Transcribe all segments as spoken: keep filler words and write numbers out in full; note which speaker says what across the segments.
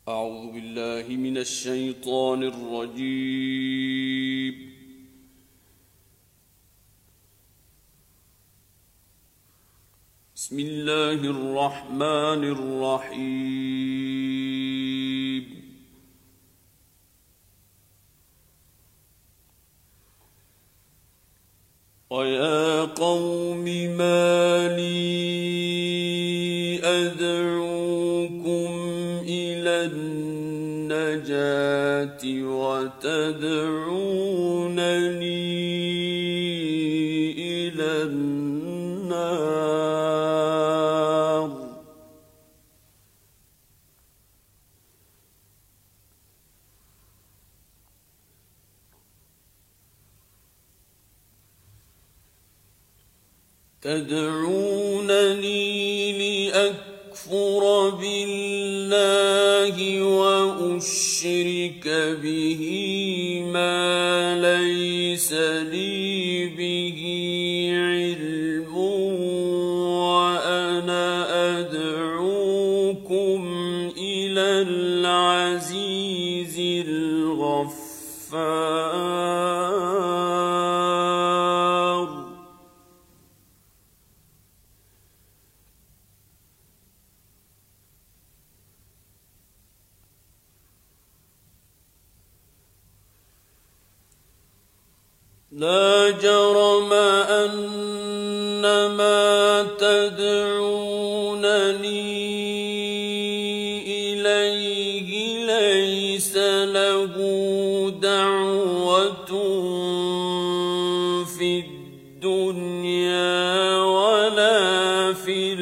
Speaker 1: أعوذ بالله من الشيطان الرجيم. بسم الله الرحمن الرحيم. ويا قوم ما لي أدعوكم إلى النجاة وتدعونني إلى النار. تدعونني لأكفر بالله وأشرك به ما ليس لي به علم، وأنا أدعوكم إلى العزيز الغفار. لا جرم أن ما تدعونني إليه ليس له دعوة في الدنيا ولا في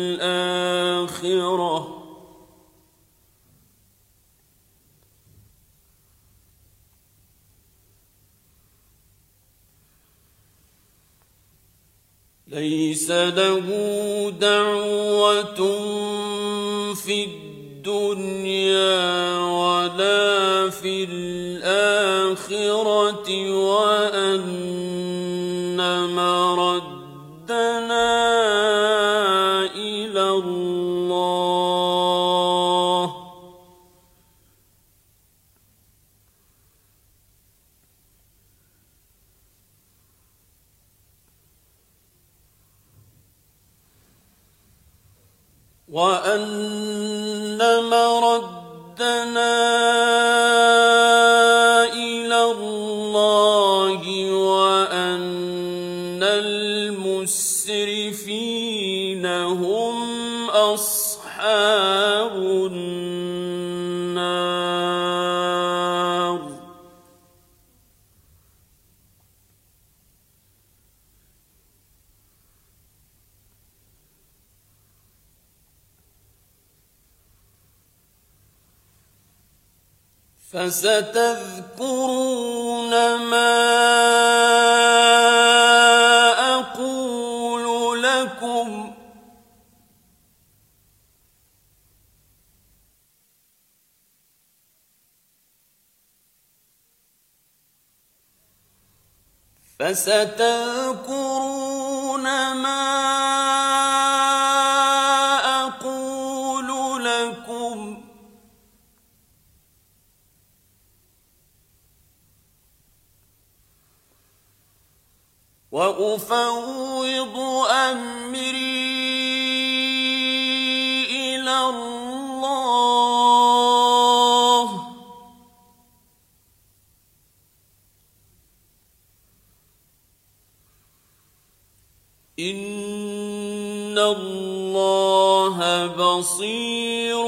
Speaker 1: الآخرة، ليس له دعوة في الدنيا ولا في الآخرة، وأن مردنا إلى الله. وأن مردنا إلى الله، وأن المسرفين هم أصحاب النار. فستذكرون ما أقول لكم. فستذكرون ما أقول لكم، وأفوض أمري إلى الله. إن الله بصير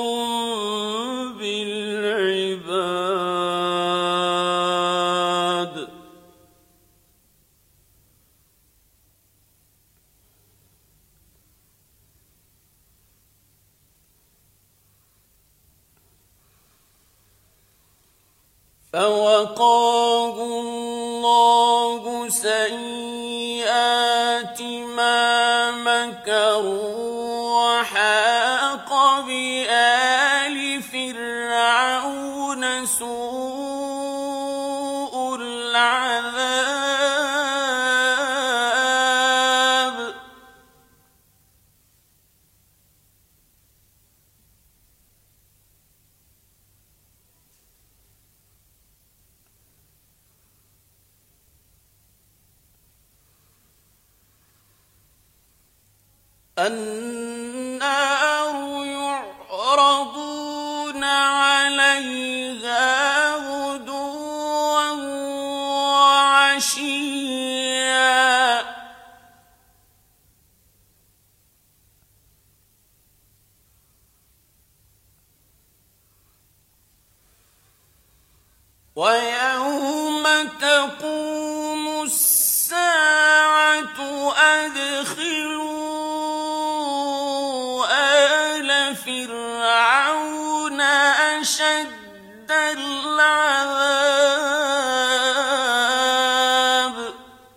Speaker 1: بالعباد. فوقاه الله سيئات ما مكروا، وحاق بآل فرعون سوء العذاب. النار يعرضون عليها غدوا وعشيا ويوم تقوم الساعة أدخلوا آل فرعون أشد العذاب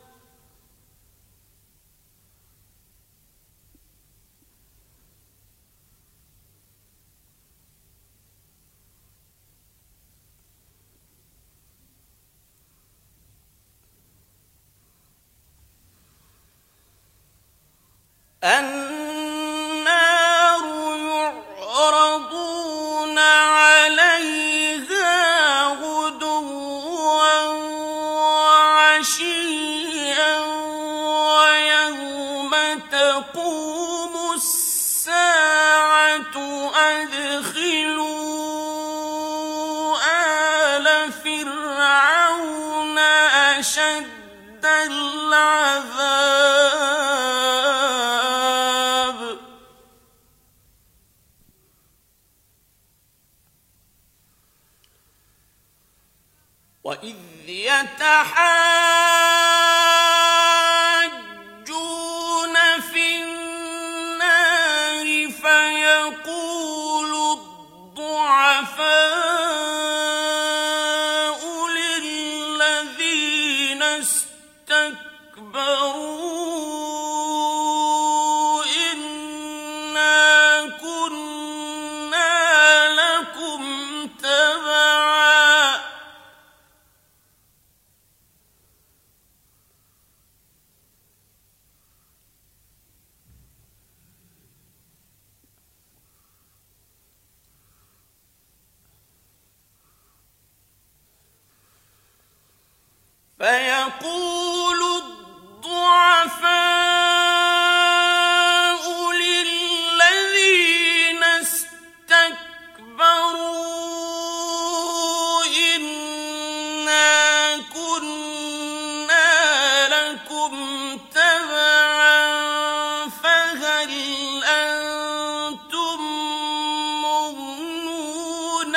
Speaker 1: النار يعرضون عليها غدوا وعشيا ويوم تقوم الساعة أدخلوا آل فرعون أشد العذاب وإذ يتحاجون في النار فيقول الضعفاء للذين استكبروا إنا كنا لكم تبعا فيقول الضعفاء للذين استكبروا إنا كنا لكم تبعا فهل أنتم مغنون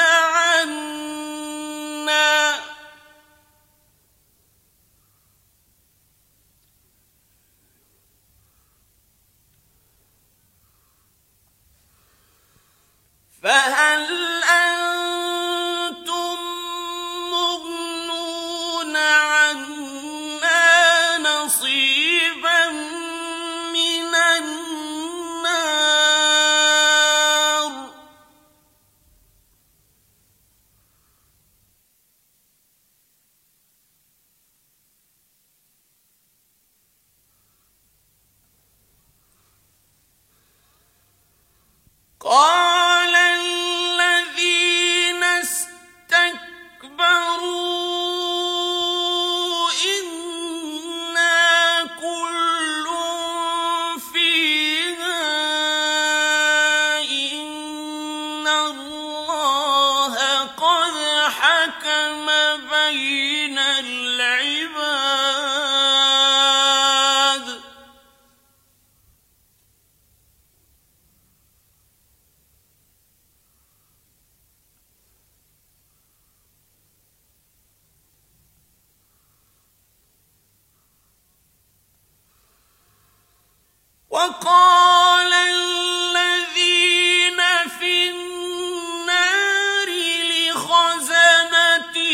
Speaker 1: عنا فهل أنتم مغنون عنا نصيبا من النار قال الذين استكبروا إنا كل فيها إن الله قد حكم بين العباد وقال الذين في النار لخزنة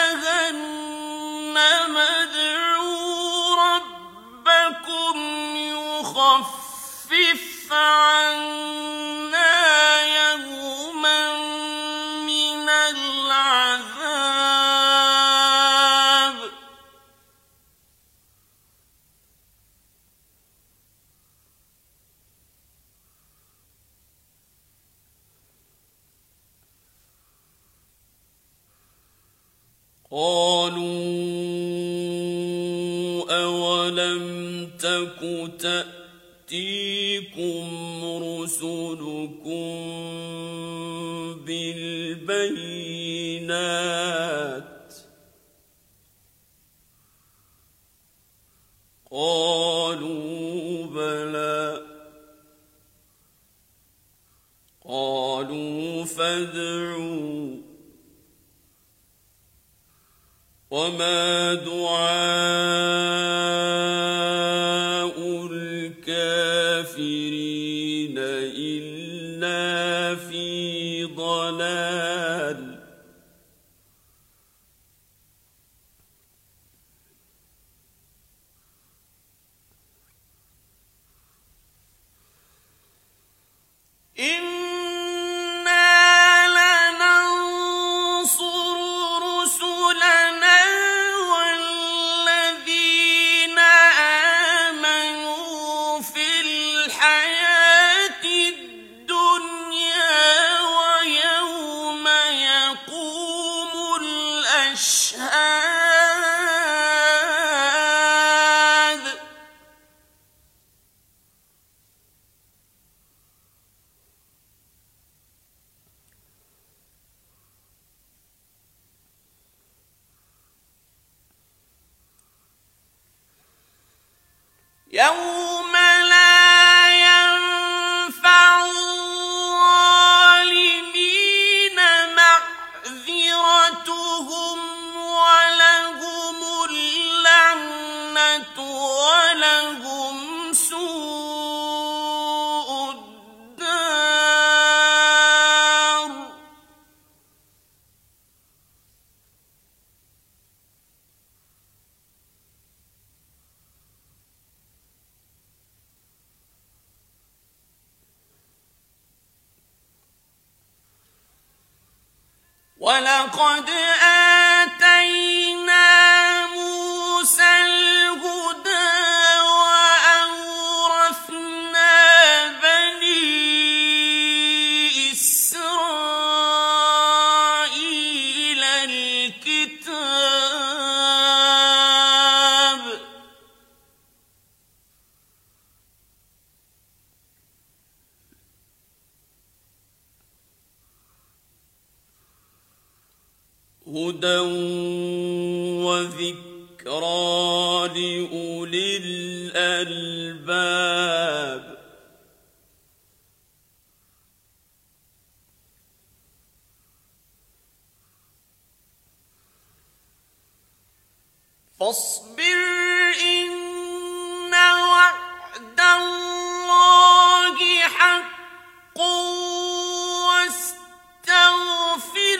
Speaker 1: جهنم ادعوا ربكم يخفف عنا يوما من العذاب قالوا أولم تك تأتيكم تَأْتِيكُمْ رُسُلُكُم بِالْبَيِّنَاتِ قَالُوا بَلَى قَالُوا فَادْعُوا وَمَا دُعَاءُ الْكَافِرِينَ إِلَّا فِي ضَلَالٍ. يَوْمَ لَا يَنفَعُ الظَّالِمِينَ مَعْذِرَتُهُمْ وَلَهُمُ اللَّعْنَةُ وَلَهُمْ سُوءُ الدَّارِ. وَلَقَدْ آتَيْنَا مُوسَى الْهُدَىٰ وَأَوْرَثْنَا بَنِي إِسْرَائِيلَ الْكِتَابَ. هُدًى وَذِكْرَىٰ لِأُولِي الْأَلْبَابِ. فاصبر إن وعد الله حق واستغفر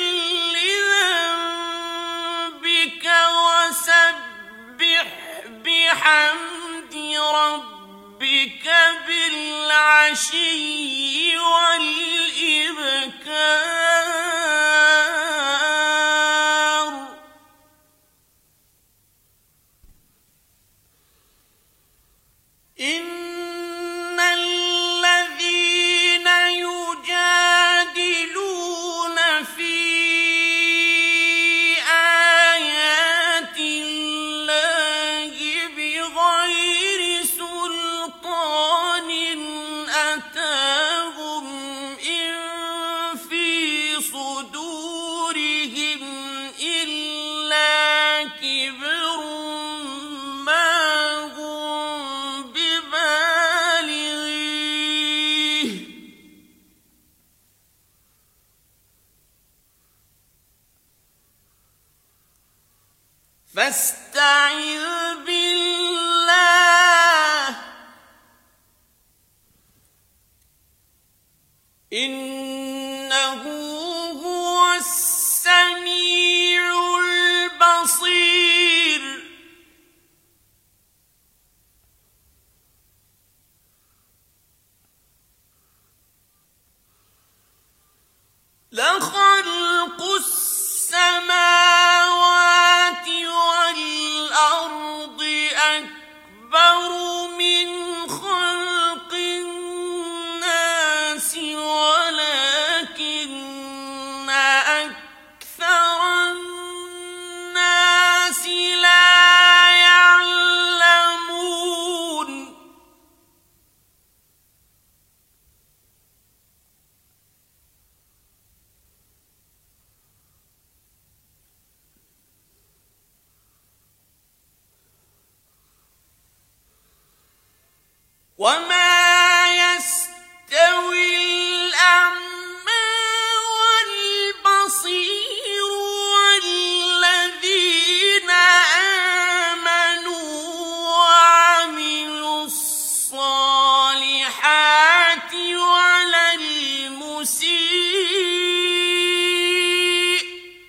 Speaker 1: لذنبك وسبح بحمد ربك بالعشي والإبكار. إن الذين يجادلون في آيات الله بغير سلطان أتاهم إن في صدورهم إلا كبر ما هم ببالغيه فاستعذ بالله إنه هو السميع البصير. لخلق السماوات والأرض وما يستوي الأعمى والبصير والذين آمنوا وعملوا الصالحات ولا المسيء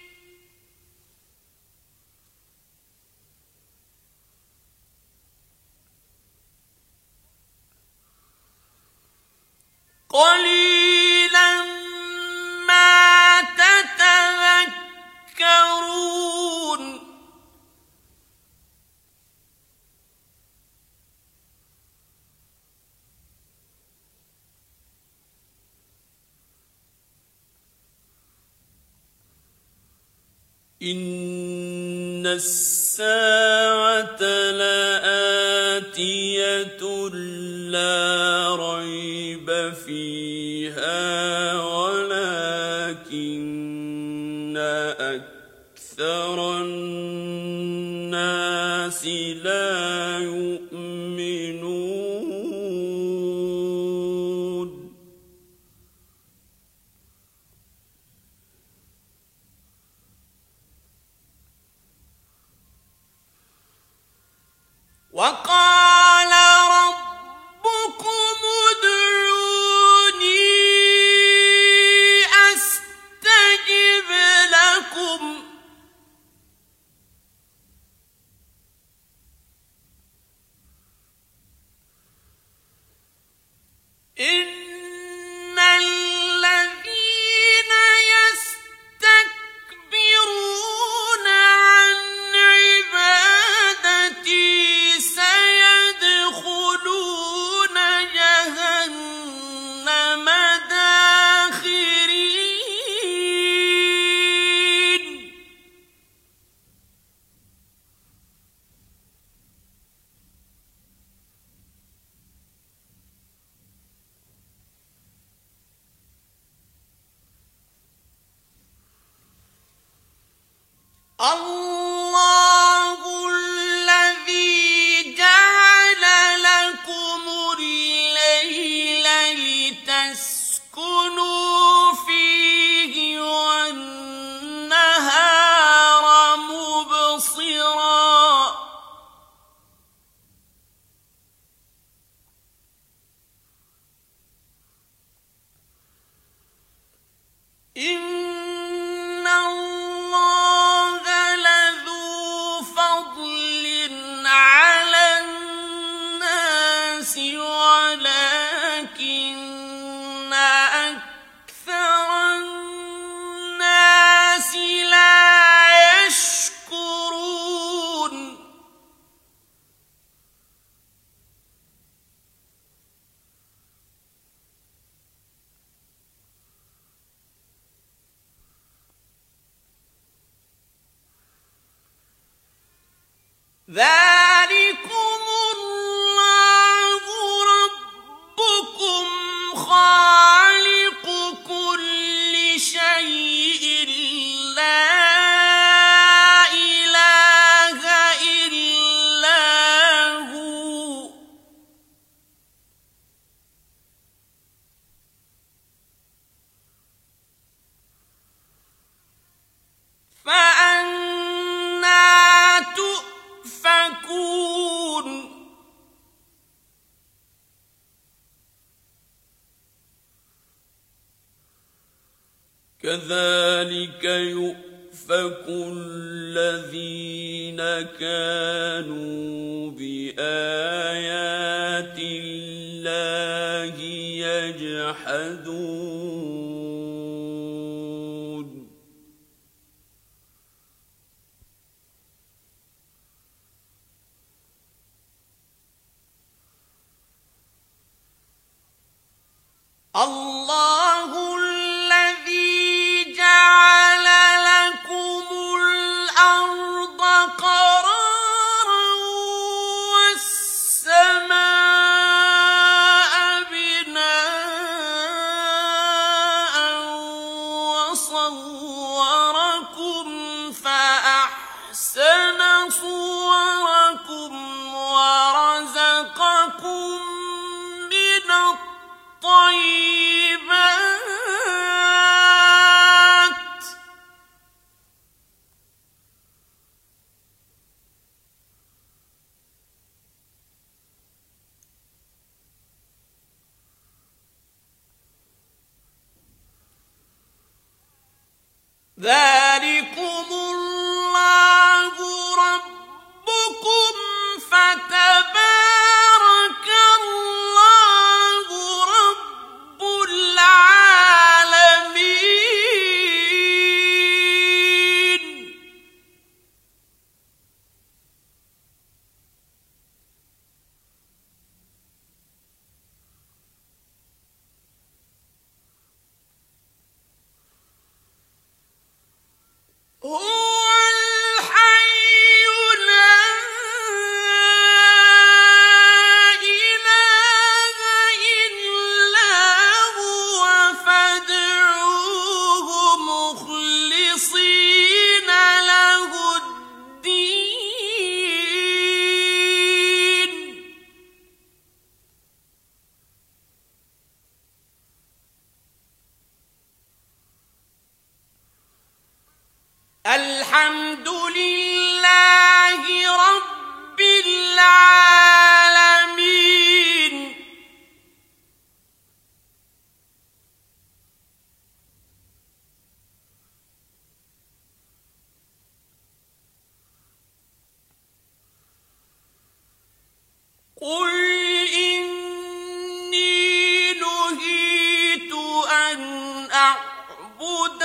Speaker 1: قليلا ما تتذكرون. إن الساعة لآتية لا ريب فيها ولكن أكثر الناس لا يؤمنون. وقال ربكم ادعوني أستجب لكم. إن الذين يستكبرون عن عبادتي سيدخلون جهنم داخرين. الله الذي جعل لكم الليل لتسكنوا فيه والنهار مبصرا. إن الله لذو فضل على الناس ولكن أكثر الناس لا يشكرون. ذلكم الله ربكم خالق كل شيء لا إله إلا هو. فأنى تؤفكون. كذلك يؤفك الذين كانوا بآيات الله يجحدون. الله الذي جعل لكم الأرض قرارا والسماء بناء وصوركم فأحسن صوركم ورزقكم ذلكم الله ربكم فتبارك الله رب العالمين. هو الحي لا إله إلا هو فادعوه مخلصين له الدين. الحمد لله رب العالمين. قل إني نهيت أن أعبد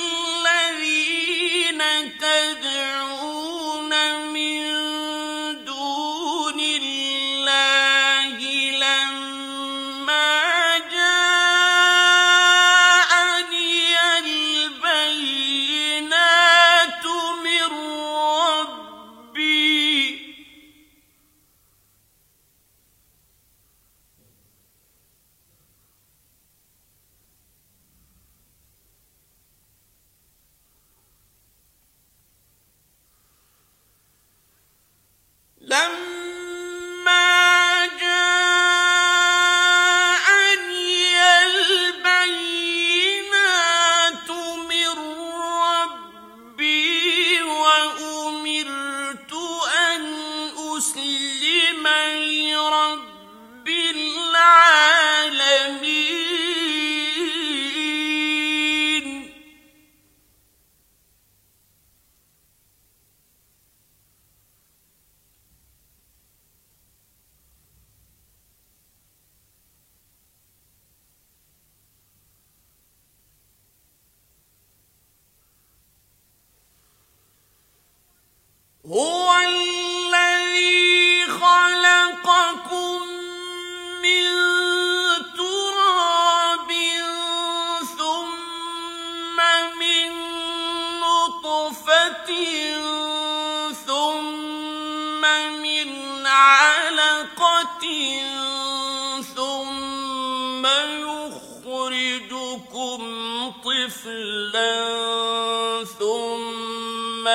Speaker 1: الذين تدعون من دون الله لما جاءني البينات من ربي. لما جاءني البينات من ربي وأمرت أن أسلم لرب العالمين. هو الذي خلقكم من تراب ثم من نطفة ثم من علقة ثم يخرجكم طفلا ثم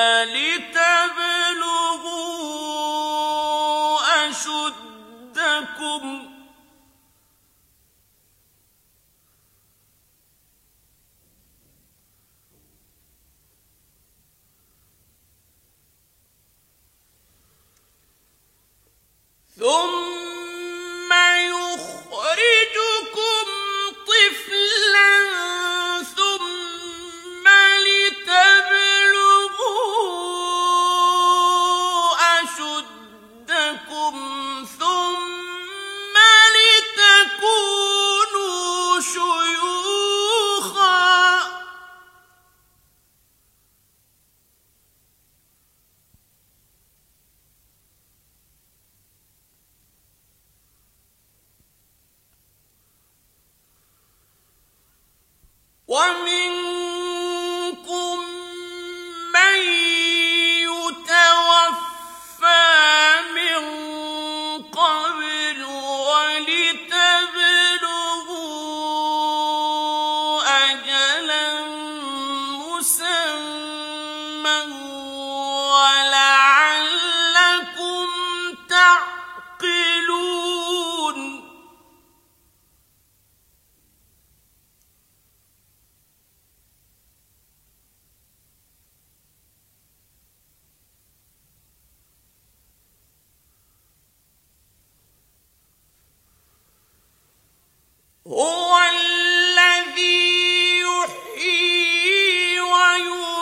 Speaker 1: لتبلغوا أشدكم ثم يخرجكم طفلا ثم لتبلغوا أشدكم ثم لتكونوا شيوخا. ومنكم من يتوفى من قبل ولتبلغوا أجلا مسمى ولعلكم تعقلون. هو الذي يحيي ويميت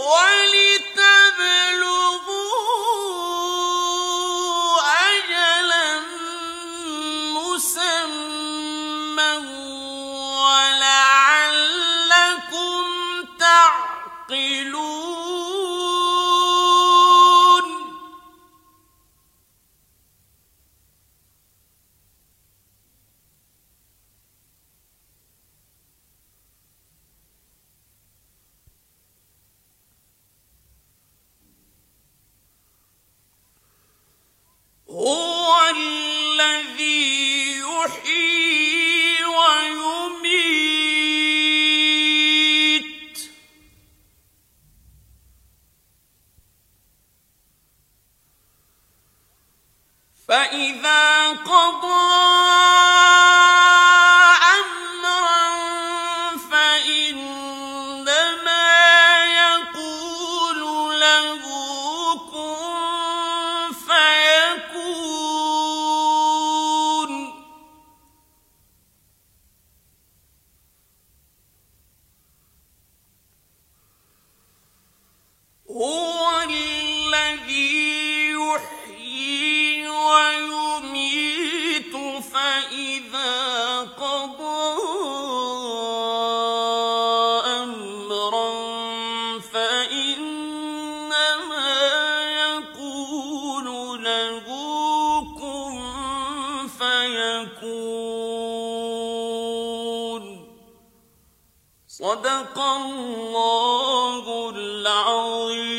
Speaker 1: وَلِتَبْلُغُوا أَجَلًا مُّسَمًّى وَلَعَلَّكُمْ تَعْقِلُونَ هُوَ الَّذِي يُحْيِي وَيُمِيتُ فَإِذَا قَضَىٰ أَمْرًا فَإِنَّمَا يَقُولُ لَهُ كُن فَيَكُونُ هُوَ الَّذِي يُحْيِي وَيُمِيتُ فَإِذَا قَضَىٰ أَمْرًا فَإِنَّمَا يَقُولُ لَهُ كُن فَيَكُونُ صدق الله العظيم.